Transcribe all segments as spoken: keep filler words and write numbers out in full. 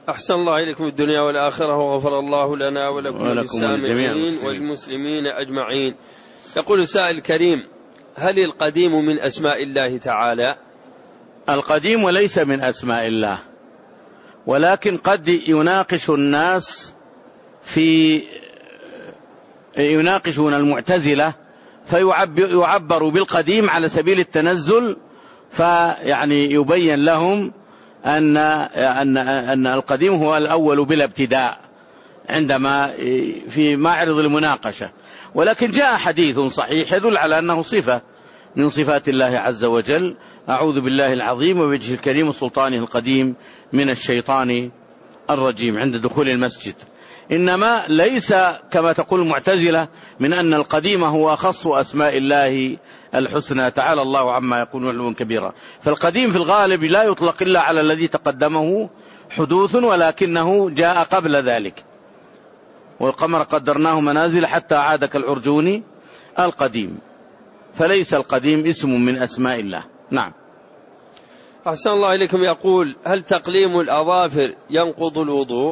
أحسن الله إليكم الدنيا والآخرة وغفر الله لنا ولكم وللسامعين والمسلمين أجمعين. يقول السائل الكريم: هل القديم من أسماء الله تعالى؟ القديم وليس من أسماء الله، ولكن قد يناقش الناس في يناقشون المعتزلة فيعبر بالقديم على سبيل التنزل، فيعني يبين لهم أن أن أن القديم هو الأول بلا ابتداء عندما في معرض المناقشة. ولكن جاء حديث صحيح يدل على أنه صفة من صفات الله عز وجل: أعوذ بالله العظيم وبوجهه الكريم وسلطانه القديم من الشيطان الرجيم عند دخول المسجد. إنما ليس كما تقول المعتزلة من أن القديم هو أخص أسماء الله الحسنى، تعالى الله عما يقولون علوا كبيرا. فالقديم في الغالب لا يطلق إلا على الذي تقدمه حدوث، ولكنه جاء قبل ذلك. والقمر قدرناه منازل حتى عاد كالعرجون القديم، فليس القديم اسم من أسماء الله. نعم. أحسن الله إليكم. يقول: هل تقليم الأظافر ينقض الوضوء؟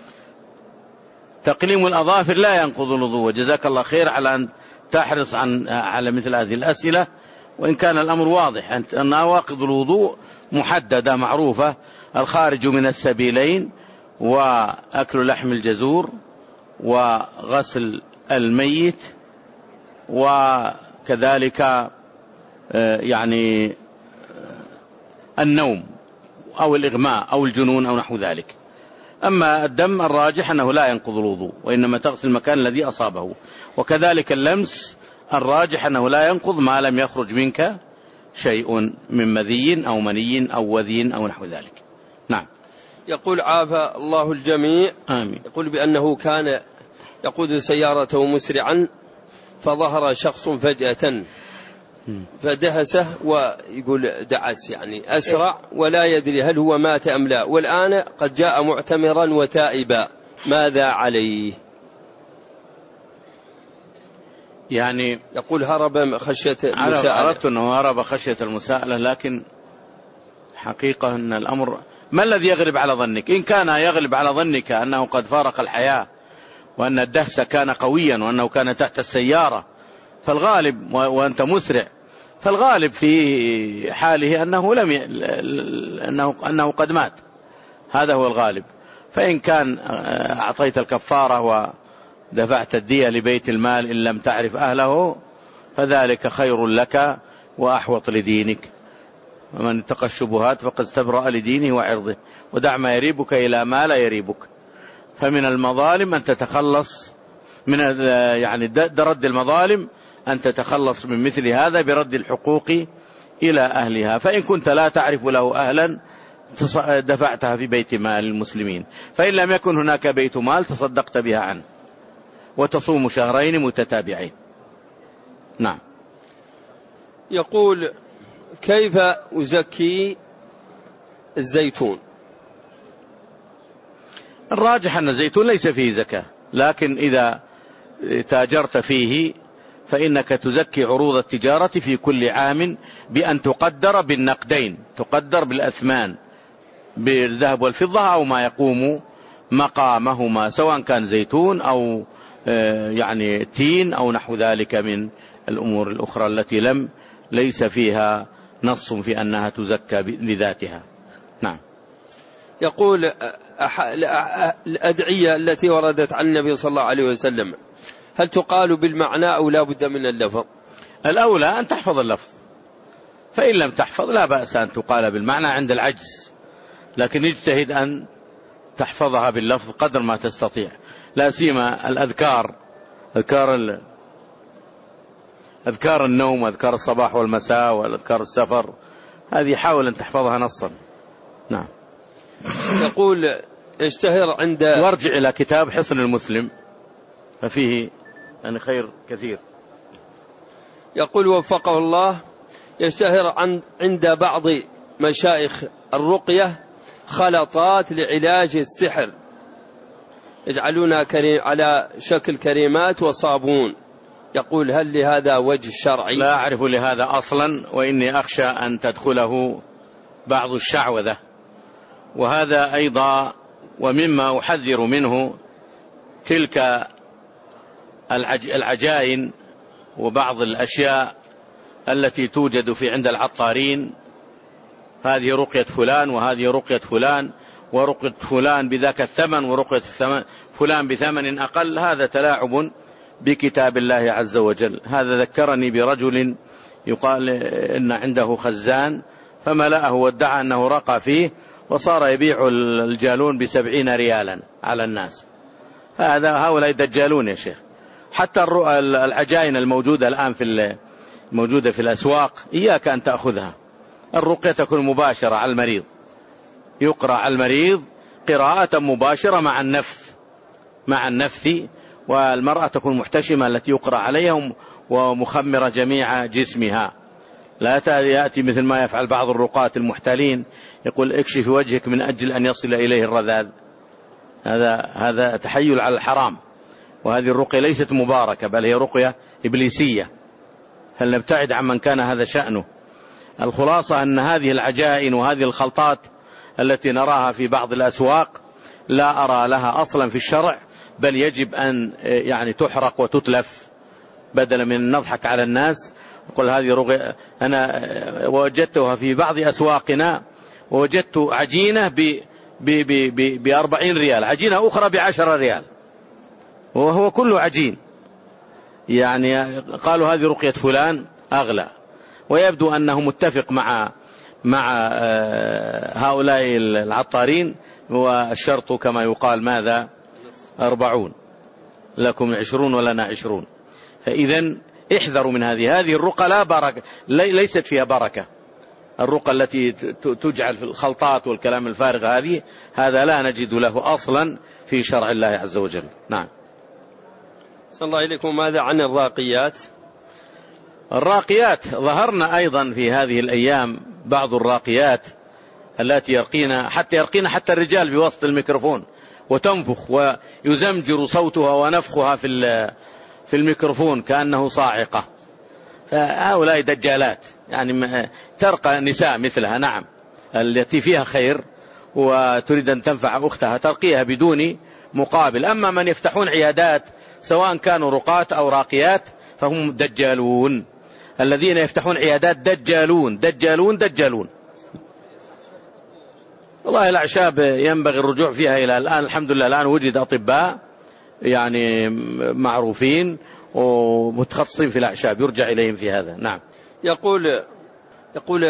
تقليم الأظافر لا ينقض الوضوء، وجزاك الله خير على أن تحرص عن على مثل هذه الأسئلة، وإن كان الأمر واضح أن نواقض الوضوء محددة معروفة: الخارج من السبيلين، وأكل لحم الجزور، وغسل الميت، وكذلك يعني النوم أو الإغماء أو الجنون أو نحو ذلك. أما الدم الراجح أنه لا ينقض الوضوء، وإنما تغسل المكان الذي أصابه. وكذلك اللمس الراجح أنه لا ينقض ما لم يخرج منك شيء من مذي أو مني أو وذي أو نحو ذلك. نعم. يقول: عافى الله الجميع. آمين. يقول بأنه كان يقود سيارته مسرعا فظهر شخص فجأة فدهسه، ويقول دعس يعني أسرع ولا يدري هل هو مات أم لا، والآن قد جاء معتمرا وتائبا، ماذا عليه؟ يعني يقول: هرب خشية المساءلة. عرفت أنه هرب خشية المساءلة، لكن حقيقة أن الأمر ما الذي يغلب على ظنك؟ إن كان يغلب على ظنك أنه قد فارق الحياة وأن الدهس كان قويا وأنه كان تحت السيارة فالغالب، وأنت مسرع، فالغالب في حاله أنه لم ي... أنه... أنه قد مات، هذا هو الغالب. فإن كان أعطيت الكفارة ودفعت الدية لبيت المال إن لم تعرف أهله فذلك خير لك وأحوط لدينك، ومن اتقى الشبهات فقد استبرأ لدينه وعرضه، ودع ما يريبك إلى ما لا يريبك. فمن المظالم أن تتخلص من يعني رد المظالم أن تتخلص من مثل هذا برد الحقوق إلى أهلها. فإن كنت لا تعرف له أهلا دفعتها في بيت مال المسلمين، فإن لم يكن هناك بيت مال تصدقت بها عنه، وتصوم شهرين متتابعين. نعم. يقول: كيف أزكي الزيتون؟ الراجح أن الزيتون ليس فيه زكاة، لكن إذا تاجرت فيه فإنك تزكي عروض التجارة في كل عام بأن تقدر بالنقدين، تقدر بالأثمان بالذهب والفضة أو ما يقوم مقامهما، سواء كان زيتون أو يعني تين أو نحو ذلك من الأمور الأخرى التي لم ليس فيها نص في أنها تزكى لذاتها. نعم. يقول: الأدعية التي وردت عن النبي صلى الله عليه وسلم هل تقال بالمعنى أو لا بد من اللفظ؟ الأولى أن تحفظ اللفظ، فإن لم تحفظ لا بأس أن تقال بالمعنى عند العجز، لكن اجتهد أن تحفظها باللفظ قدر ما تستطيع، لا سيما الأذكار، أذكار ال... أذكار النوم وأذكار الصباح والمساء وأذكار السفر، هذه حاول أن تحفظها نصا. نعم. يقول: اشتهر عند وارجع إلى كتاب حصن المسلم ففيه يعني خير كثير. يقول وفقه الله: يشتهر عند بعض مشايخ الرقية خلطات لعلاج السحر يجعلونها على شكل كريمات وصابون، يقول: هل لهذا وجه شرعي؟ لا أعرف لهذا أصلا، وإني أخشى أن تدخله بعض الشعوذة، وهذا أيضا ومما أحذر منه تلك العجائن وبعض الأشياء التي توجد في عند العطارين، هذه رقية فلان وهذه رقية فلان ورقية فلان بذاك الثمن ورقية فلان بثمن أقل، هذا تلاعب بكتاب الله عز وجل. هذا ذكرني برجل يقال إن عنده خزان فملأه وادعى أنه رقى فيه وصار يبيع الجالون بسبعين ريالا على الناس. هذا هؤلاء دجالون يا شيخ. حتى العجائن الموجودة الآن في موجودة في الأسواق إياك أن تأخذها. الرقية تكون مباشرة على المريض، يقرأ على المريض قراءة مباشرة مع النفث مع النفث والمرأة تكون محتشمة التي يقرأ عليها ومخمرة جميع جسمها. لا يأتي مثل ما يفعل بعض الرقاة المحتالين يقول اكشف وجهك من أجل أن يصل إليه الرذاذ. هذا هذا تحيل على الحرام، وهذه الرقية ليست مباركة بل هي رقية إبليسية، فلنبتعد عمن كان هذا شأنه. الخلاصة أن هذه العجائن وهذه الخلطات التي نراها في بعض الأسواق لا أرى لها أصلا في الشرع، بل يجب أن يعني تحرق وتتلف بدلا من أن نضحك على الناس. أقول هذه رقية، أنا وجدتها في بعض أسواقنا ووجدت عجينة بأربعين ريال، عجينة أخرى بعشرة ريال، وهو كله عجين. يعني قالوا هذه رقية فلان أغلى، ويبدو أنه متفق مع مع هؤلاء العطارين، والشرط كما يقال ماذا أربعون لكم عشرون ولنا عشرون. فإذا احذروا من هذه هذه الرقى، لا بركة، ليست فيها بركة. الرقى التي تجعل في الخلطات والكلام الفارغ هذه هذا لا نجد له أصلا في شرع الله عز وجل. نعم. صلى الله عليكم. ماذا عن الراقيات؟ الراقيات ظهرنا أيضا في هذه الأيام بعض الراقيات التي يرقين حتى يرقين حتى الرجال بوسط الميكروفون وتنفخ ويزمجر صوتها ونفخها في في الميكروفون كأنه صاعقة. فهؤلاء دجالات، يعني ترقى نساء مثلها، نعم، التي فيها خير وتريد أن تنفع أختها ترقيها بدون مقابل. أما من يفتحون عيادات سواء كانوا رقات أو راقيات فهم دجالون. الذين يفتحون عيادات دجالون دجالون دجالون. والله الأعشاب ينبغي الرجوع فيها إلى الآن. الحمد لله الآن وجد أطباء يعني معروفين ومتخصصين في الأعشاب يرجع إليهم في هذا. نعم. يقول يقول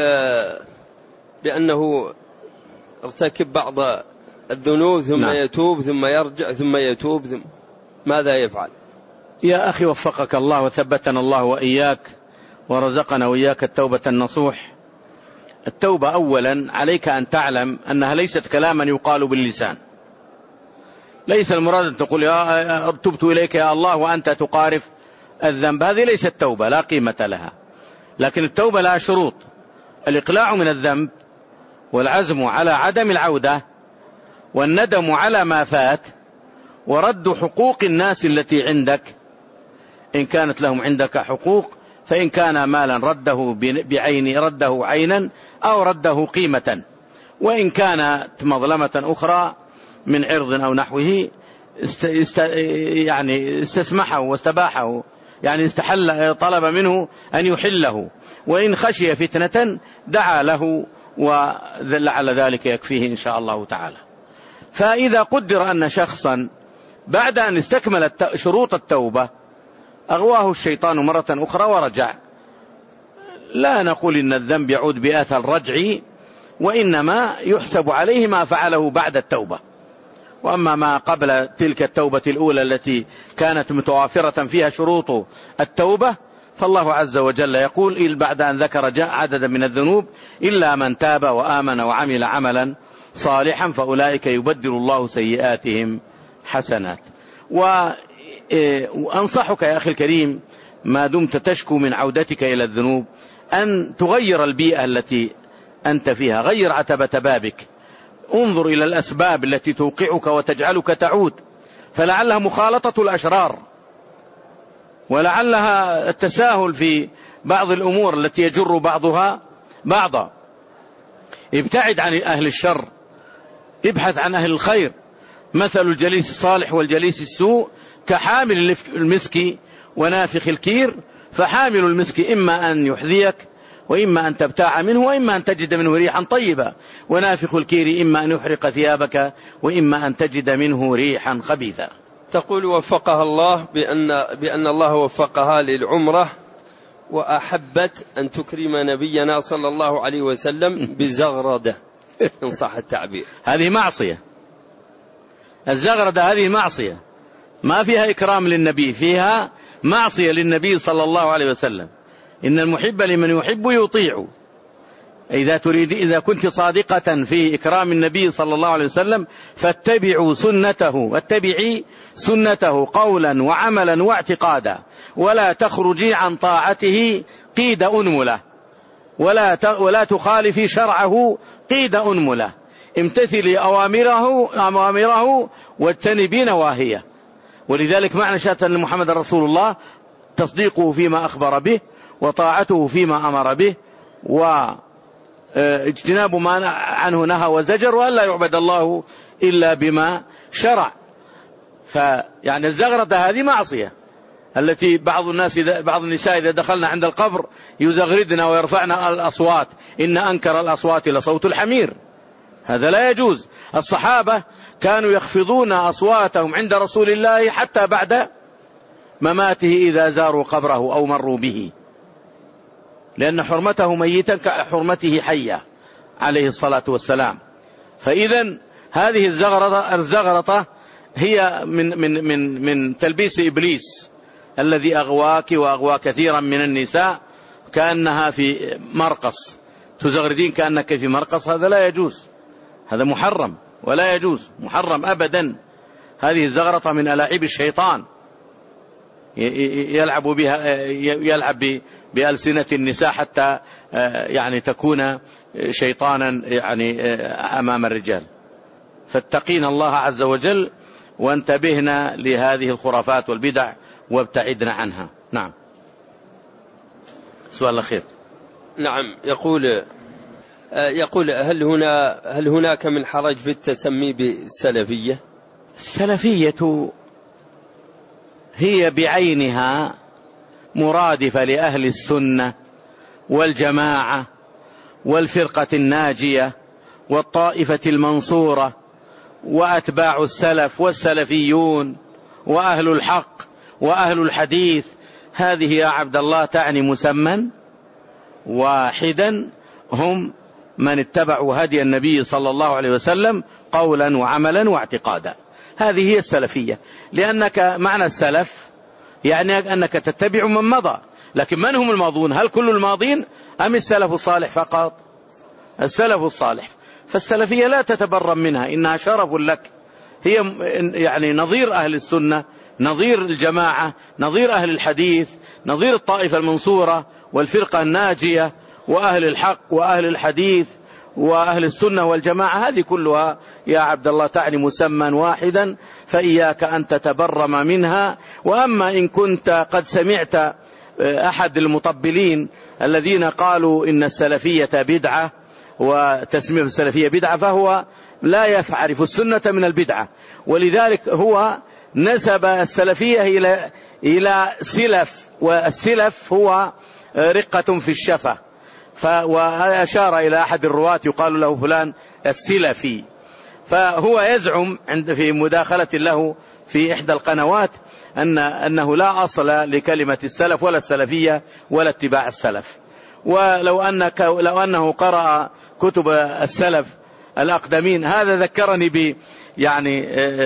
بأنه ارتكب بعض الذنوب ثم نعم. يتوب ثم يرجع ثم يتوب ثم ماذا يفعل؟ يا أخي وفقك الله وثبتنا الله وإياك ورزقنا وإياك التوبة النصوح. التوبة أولا عليك أن تعلم أنها ليست كلاما يقال باللسان. ليس المراد أن تقول يا تبت إليك يا الله وأنت تقارف الذنب، هذه ليست توبة، لا قيمة لها. لكن التوبة لها شروط: الإقلاع من الذنب، والعزم على عدم العودة، والندم على ما فات، ورد حقوق الناس التي عندك إن كانت لهم عندك حقوق، فإن كان مالا رده بعين رده عينا أو رده قيمة، وإن كانت مظلمة أخرى من عرض أو نحوه است است يعني استسمحه واستباحه، يعني استحل طلب منه أن يحله، وإن خشي فتنة دعا له ولعل ذلك يكفيه إن شاء الله تعالى. فإذا قدر أن شخصا بعد أن استكمل شروط التوبة أغواه الشيطان مرة أخرى ورجع، لا نقول إن الذنب يعود بأثر رجعي، وإنما يحسب عليه ما فعله بعد التوبة. وأما ما قبل تلك التوبة الأولى التي كانت متوافرة فيها شروط التوبة فالله عز وجل يقول إل بعد أن ذكر جاء عددا من الذنوب إلا من تاب وآمن وعمل عملا صالحا فأولئك يبدل الله سيئاتهم حسنات. وأنصحك يا أخي الكريم ما دمت تشكو من عودتك إلى الذنوب أن تغير البيئة التي أنت فيها، غير عتبة بابك، انظر إلى الأسباب التي توقعك وتجعلك تعود، فلعلها مخالطة الأشرار، ولعلها التساهل في بعض الأمور التي يجر بعضها بعضا. ابتعد عن أهل الشر، ابحث عن أهل الخير، مثل الجليس الصالح والجليس السوء كحامل المسك ونافخ الكير، فحامل المسك إما أن يحذيك وإما أن تبتاع منه وإما أن تجد منه ريحا طيبة، ونافخ الكير إما أن يحرق ثيابك وإما أن تجد منه ريحا خبيثا. تقول وفقها الله بأن, بأن الله وفقها للعمرة وأحبت أن تكرم نبينا صلى الله عليه وسلم بزغردة إن صح التعبير. هذه معصية، الزغردة هذه معصية، ما فيها إكرام للنبي، فيها معصية للنبي صلى الله عليه وسلم. إن المحب لمن يحب يطيع. إذا تريد إذا كنت صادقة في إكرام النبي صلى الله عليه وسلم فاتبعوا سنته، واتبعي سنته قولا وعملا واعتقادا، ولا تخرجي عن طاعته قيد أنملة، ولا ولا تخالفي شرعه قيد أنملة، امتثلي أوامره أوامره واجتنبي نواهيه. ولذلك معنى شهادة أن محمد رسول الله تصديقه فيما أخبر به، وطاعته فيما أمر به، واجتناب ما عنه نهى وزجر، وأن لا يعبد الله إلا بما شرع. فيعني الزغردة هذه معصية، التي بعض الناس بعض النساء إذا دخلنا عند القبر يزغردن ويرفعن الأصوات، إن أنكر الأصوات لصوت الحمير، هذا لا يجوز. الصحابة كانوا يخفضون أصواتهم عند رسول الله حتى بعد مماته إذا زاروا قبره أو مروا به، لأن حرمته ميتا كحرمته حيا عليه الصلاة والسلام. فإذا هذه الزغرطة, الزغرطة هي من, من, من, من تلبيس إبليس الذي أغواك وأغوى كثيرا من النساء كأنها في مرقص، تزغردين كأنك في مرقص، هذا لا يجوز، هذا محرم ولا يجوز، محرم أبدا. هذه الزغرطة من ألاعيب الشيطان، يلعب بها يلعب بألسنة النساء حتى يعني تكون شيطانا يعني أمام الرجال. فاتقين الله عز وجل وانتبهنا لهذه الخرافات والبدع وابتعدنا عنها. نعم. سؤال الأخير. نعم. يقول يقول هل هنا هل هناك من حرج في التسمي بالسلفية؟ السلفية هي بعينها مرادفة لأهل السنة والجماعة والفرقة الناجية والطائفة المنصورة وأتباع السلف والسلفيون وأهل الحق وأهل الحديث. هذه يا عبد الله تعني مسمى واحدا، هم من اتبعوا هدي النبي صلى الله عليه وسلم قولا وعملا واعتقادا. هذه هي السلفية، لأنك معنى السلف يعني أنك تتبع من مضى. لكن من هم الماضون؟ هل كل الماضين أم السلف الصالح فقط؟ السلف الصالح. فالسلفية لا تتبرم منها، إنها شرف لك، هي يعني نظير أهل السنة، نظير الجماعة، نظير أهل الحديث، نظير الطائفة المنصورة والفرقة الناجية وأهل الحق وأهل الحديث وأهل السنة والجماعة. هذه كلها يا عبد الله تعني مسمى واحدا، فإياك أن تتبرم منها. وأما إن كنت قد سمعت أحد المطبلين الذين قالوا إن السلفية بدعة وتسمية السلفية بدعة، فهو لا يعرف السنة من البدعة، ولذلك هو نسب السلفية إلى إلى سلف، والسلف هو رقة في الشفة، وأشار إلى أحد الرواة يقال له فلان السلفي. فهو يزعم عند في مداخلة له في إحدى القنوات أن أنه لا أصل لكلمة السلف ولا السلفية ولا اتباع السلف. ولو أنك لو أنه قرأ كتب السلف الأقدمين، هذا ذكرني ب يعني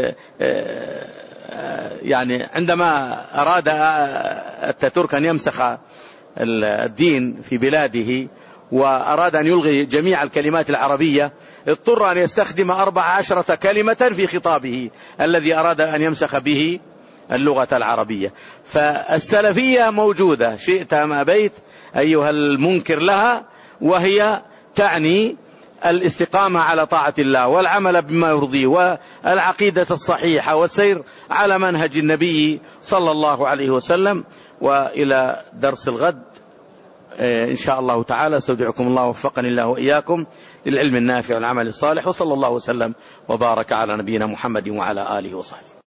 يعني عندما أراد التترك أن يمسخ الدين في بلاده وأراد أن يلغي جميع الكلمات العربية، اضطر أن يستخدم أربع عشرة كلمة في خطابه الذي أراد أن يمسخ به اللغة العربية. فالسلفية موجودة شئت أم أبيت أيها المنكر لها، وهي تعني الاستقامة على طاعة الله والعمل بما يرضيه والعقيدة الصحيحة والسير على منهج النبي صلى الله عليه وسلم. وإلى درس الغد إن شاء الله تعالى، استودعكم الله وفقني الله وإياكم. للعلم النافع والعمل الصالح. وصلى الله وسلم وبارك على نبينا محمد وعلى آله وصحبه.